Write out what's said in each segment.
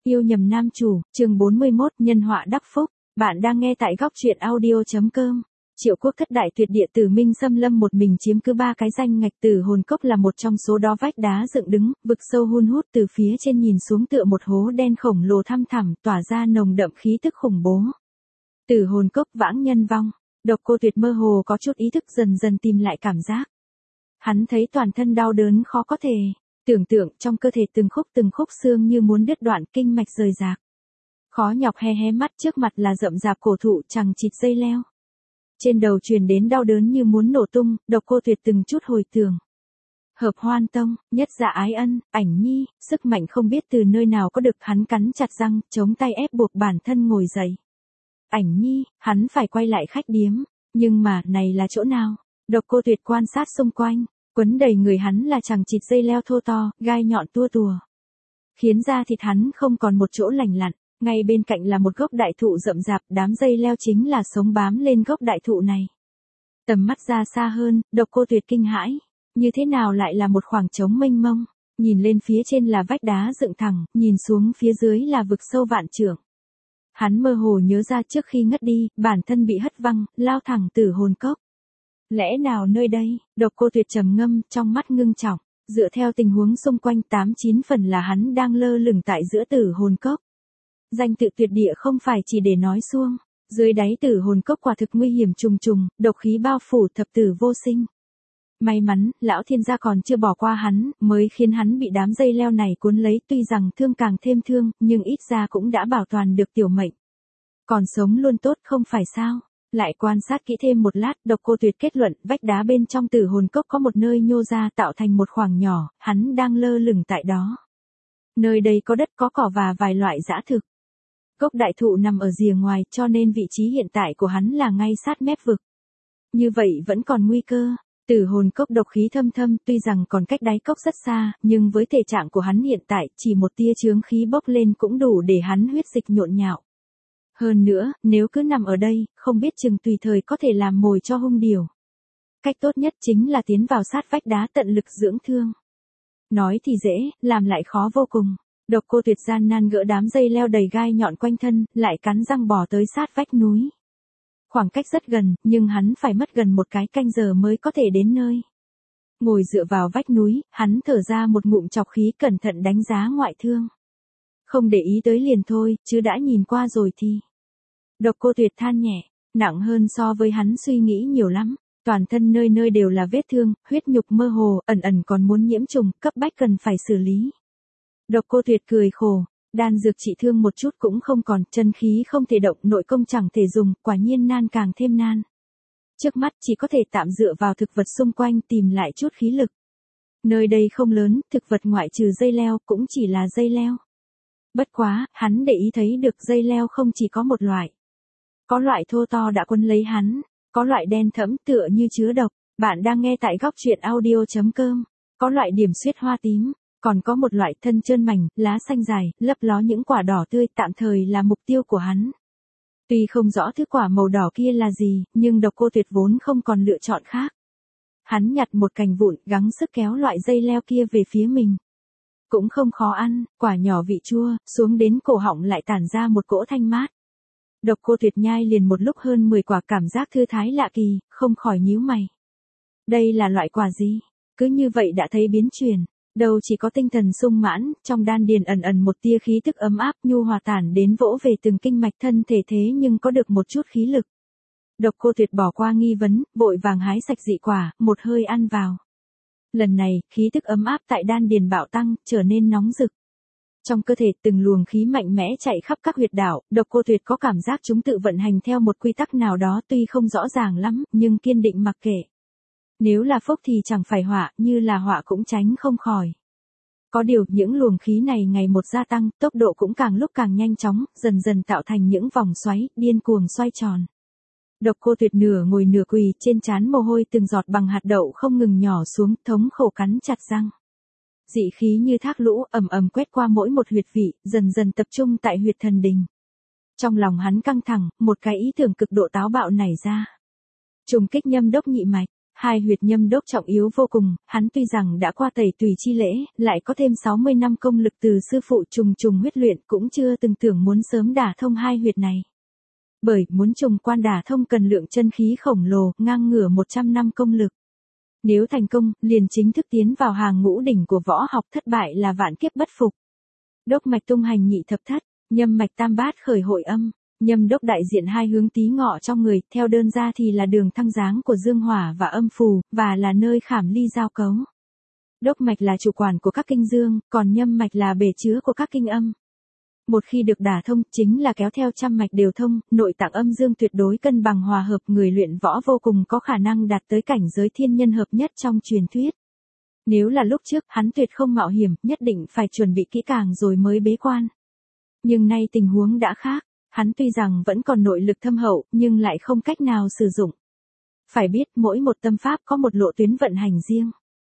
Yêu nhầm nam chủ, chương 41, nhân họa đắc phúc. Bạn đang nghe tại góc truyện audio.com. Triệu Quốc thất đại tuyệt địa Tử Minh xâm lâm một mình chiếm cứ 3 cái danh ngạch, Tử Hồn Cốc là một trong số đó. Vách đá dựng đứng, vực sâu hun hút, từ phía trên nhìn xuống tựa một hố đen khổng lồ thăm thẳm, tỏa ra nồng đậm khí tức khủng bố. Tử Hồn Cốc vãng nhân vong. Độc Cô Tuyệt mơ hồ có chút ý thức, dần dần tìm lại cảm giác. Hắn thấy toàn thân đau đớn khó có thể tưởng tượng, trong cơ thể từng khúc xương như muốn đứt đoạn, kinh mạch rời rạc. Khó nhọc hé hé mắt, trước mặt là rậm rạp cổ thụ chằng chịt dây leo. Trên đầu truyền đến đau đớn như muốn nổ tung. Độc Cô Tuyệt từng chút hồi tưởng. Hợp Hoan Tông, nhất dạ ái ân, Ảnh Nhi, sức mạnh không biết từ nơi nào có được. Hắn cắn chặt răng, chống tay ép buộc bản thân ngồi dậy. Ảnh Nhi, hắn phải quay lại khách điếm. Nhưng mà, này là chỗ nào? Độc Cô Tuyệt quan sát xung quanh. Quấn đầy người hắn là chằng chịt dây leo thô to, gai nhọn tua tùa. Khiến da thịt hắn không còn một chỗ lành lặn. Ngay bên cạnh là một gốc đại thụ rậm rạp, đám dây leo chính là sống bám lên gốc đại thụ này. Tầm mắt ra xa hơn, Độc Cô Tuyệt kinh hãi. Như thế nào lại là một khoảng trống mênh mông? Nhìn lên phía trên là vách đá dựng thẳng, nhìn xuống phía dưới là vực sâu vạn trượng. Hắn mơ hồ nhớ ra trước khi ngất đi, bản thân bị hất văng, lao thẳng Tử Hồn Cốc. Lẽ nào nơi đây? Độc Cô Tuyệt trầm ngâm, trong mắt ngưng trọng. Dựa theo tình huống xung quanh, 8-9 phần là hắn đang lơ lửng tại giữa Tử Hồn Cốc. Danh tự tuyệt địa không phải chỉ để nói suông. Dưới đáy Tử Hồn Cốc quả thực nguy hiểm trùng trùng, độc khí bao phủ, thập tử vô sinh. May mắn, lão thiên gia còn chưa bỏ qua hắn, mới khiến hắn bị đám dây leo này cuốn lấy. Tuy rằng thương càng thêm thương, nhưng ít ra cũng đã bảo toàn được tiểu mệnh. Còn sống luôn tốt không phải sao? Lại quan sát kỹ thêm một lát, Độc Cô Tuyệt kết luận, vách đá bên trong Tử Hồn Cốc có một nơi nhô ra tạo thành một khoảng nhỏ, hắn đang lơ lửng tại đó. Nơi đây có đất, có cỏ và vài loại dã thực. Gốc đại thụ nằm ở rìa ngoài, cho nên vị trí hiện tại của hắn là ngay sát mép vực. Như vậy vẫn còn nguy cơ. Tử Hồn Cốc độc khí thâm thâm, tuy rằng còn cách đáy cốc rất xa, nhưng với thể trạng của hắn hiện tại, chỉ một tia chướng khí bốc lên cũng đủ để hắn huyết dịch nhộn nhạo. Hơn nữa, nếu cứ nằm ở đây, không biết chừng tùy thời có thể làm mồi cho hung điểu. Cách tốt nhất chính là tiến vào sát vách đá tận lực dưỡng thương. Nói thì dễ, làm lại khó vô cùng. Độc Cô Tuyệt gian nan gỡ đám dây leo đầy gai nhọn quanh thân, lại cắn răng bò tới sát vách núi. Khoảng cách rất gần, nhưng hắn phải mất gần một cái canh giờ mới có thể đến nơi. Ngồi dựa vào vách núi, hắn thở ra một ngụm trọc khí, cẩn thận đánh giá ngoại thương. Không để ý tới liền thôi, chứ đã nhìn qua rồi thì... Độc Cô Tuyệt than nhẹ, nặng hơn so với hắn suy nghĩ nhiều lắm. Toàn thân nơi nơi đều là vết thương, huyết nhục mơ hồ, ẩn ẩn còn muốn nhiễm trùng, cấp bách cần phải xử lý. Độc Cô Tuyệt cười khổ, đan dược trị thương một chút cũng không còn, chân khí không thể động, nội công chẳng thể dùng, quả nhiên nan càng thêm nan. Trước mắt chỉ có thể tạm dựa vào thực vật xung quanh tìm lại chút khí lực. Nơi đây không lớn, thực vật ngoại trừ dây leo cũng chỉ là dây leo. Bất quá, hắn để ý thấy được dây leo không chỉ có một loại. Có loại thô to đã quấn lấy hắn, có loại đen thẫm tựa như chứa độc. Bạn đang nghe tại góc truyện audio.com. Có loại điểm xuyết hoa tím, còn có một loại thân trơn mảnh, lá xanh dài, lấp ló những quả đỏ tươi, tạm thời là mục tiêu của hắn. Tuy không rõ thứ quả màu đỏ kia là gì, nhưng Độc Cô Tuyệt vốn không còn lựa chọn khác. Hắn nhặt một cành vụn, gắng sức kéo loại dây leo kia về phía mình. Cũng không khó ăn, quả nhỏ vị chua, xuống đến cổ họng lại tản ra một cỗ thanh mát. Độc Cô Tuyệt nhai liền một lúc hơn 10 quả, cảm giác thư thái lạ kỳ, không khỏi nhíu mày. Đây là loại quả gì? Cứ như vậy đã thấy biến chuyển. Đâu chỉ có tinh thần sung mãn, trong đan điền ẩn ẩn một tia khí tức ấm áp nhu hòa tản đến vỗ về từng kinh mạch thân thể, thế nhưng có được một chút khí lực. Độc Cô Tuyệt bỏ qua nghi vấn, vội vàng hái sạch dị quả, một hơi ăn vào. Lần này, khí tức ấm áp tại đan điền bạo tăng, trở nên nóng rực. Trong cơ thể từng luồng khí mạnh mẽ chạy khắp các huyệt đạo, Độc Cô Tuyệt có cảm giác chúng tự vận hành theo một quy tắc nào đó, tuy không rõ ràng lắm, nhưng kiên định mặc kệ. Nếu là phúc thì chẳng phải họa, như là họa cũng tránh không khỏi. Có điều, những luồng khí này ngày một gia tăng, tốc độ cũng càng lúc càng nhanh chóng, dần dần tạo thành những vòng xoáy, điên cuồng xoay tròn. Độc Cô Tuyệt nửa ngồi nửa quỳ, trên trán mồ hôi từng giọt bằng hạt đậu không ngừng nhỏ xuống, thống khổ cắn chặt răng. Dị khí như thác lũ, ầm ầm quét qua mỗi một huyệt vị, dần dần tập trung tại huyệt thần đình. Trong lòng hắn căng thẳng, một cái ý tưởng cực độ táo bạo nảy ra. Trùng kích Nhâm Đốc nhị mạch. Hai huyệt nhâm đốc trọng yếu vô cùng, hắn tuy rằng đã qua tẩy tùy chi lễ, lại có thêm 60 năm công lực từ sư phụ trùng trùng huyết luyện cũng chưa từng tưởng muốn sớm đả thông hai huyệt này. Bởi muốn trùng quan đả thông cần lượng chân khí khổng lồ, ngang ngửa 100 năm công lực. Nếu thành công, liền chính thức tiến vào hàng ngũ đỉnh của võ học, thất bại là vạn kiếp bất phục. Đốc mạch tung hành nhị thập thất, nhâm mạch tam bát khởi hội âm. Nhâm đốc đại diện hai hướng tý ngọ trong người, theo đơn ra thì là đường thăng dáng của dương hỏa và âm phù, và là nơi khảm ly giao cấu. Đốc mạch là chủ quản của các kinh dương, còn nhâm mạch là bể chứa của các kinh âm. Một khi được đả thông, chính là kéo theo trăm mạch đều thông, nội tạng âm dương tuyệt đối cân bằng hòa hợp, người luyện võ vô cùng có khả năng đạt tới cảnh giới thiên nhân hợp nhất trong truyền thuyết. Nếu là lúc trước, hắn tuyệt không mạo hiểm, nhất định phải chuẩn bị kỹ càng rồi mới bế quan. Nhưng nay tình huống đã khác. Hắn tuy rằng vẫn còn nội lực thâm hậu, nhưng lại không cách nào sử dụng. Phải biết mỗi một tâm pháp có một lộ tuyến vận hành riêng.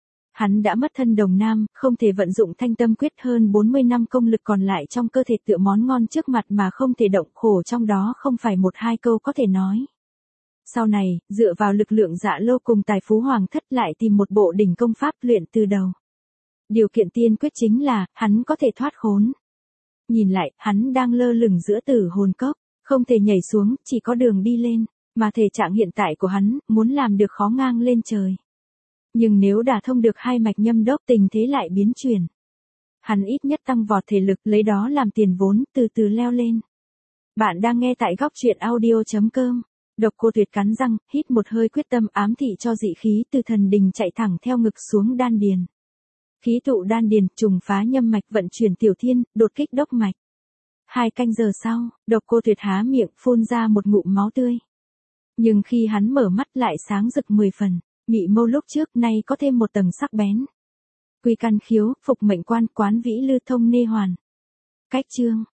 Hắn đã mất thân đồng nam, không thể vận dụng thanh tâm quyết, hơn 40 năm công lực còn lại trong cơ thể tựa món ngon trước mặt mà không thể động, khổ trong đó không phải một hai câu có thể nói. Sau này, dựa vào lực lượng Dạ Lô cùng tài phú hoàng thất lại tìm một bộ đỉnh công pháp luyện từ đầu. Điều kiện tiên quyết chính là, hắn có thể thoát khốn. Nhìn lại, hắn đang lơ lửng giữa tử hồn cốc, không thể nhảy xuống, chỉ có đường đi lên, mà thể trạng hiện tại của hắn, muốn làm được khó ngang lên trời. Nhưng nếu đả thông được hai mạch nhâm đốc, tình thế lại biến chuyển. Hắn ít nhất tăng vọt thể lực, lấy đó làm tiền vốn, từ từ leo lên. Bạn đang nghe tại góc truyện audio.com. Độc Cô Tuyệt cắn răng, hít một hơi quyết tâm, ám thị cho dị khí từ thần đình chạy thẳng theo ngực xuống đan điền. Khí tụ đan điền, trùng phá nhâm mạch, vận chuyển tiểu thiên, đột kích đốc mạch. 2 canh giờ sau, Độc Cô Tuyệt há miệng, phun ra một ngụm máu tươi. Nhưng khi hắn mở mắt lại sáng rực 10 phần, mị mâu lúc trước nay có thêm một tầng sắc bén. Quy căn khiếu, phục mệnh quan, quán vĩ lư thông nê hoàn. Cách chương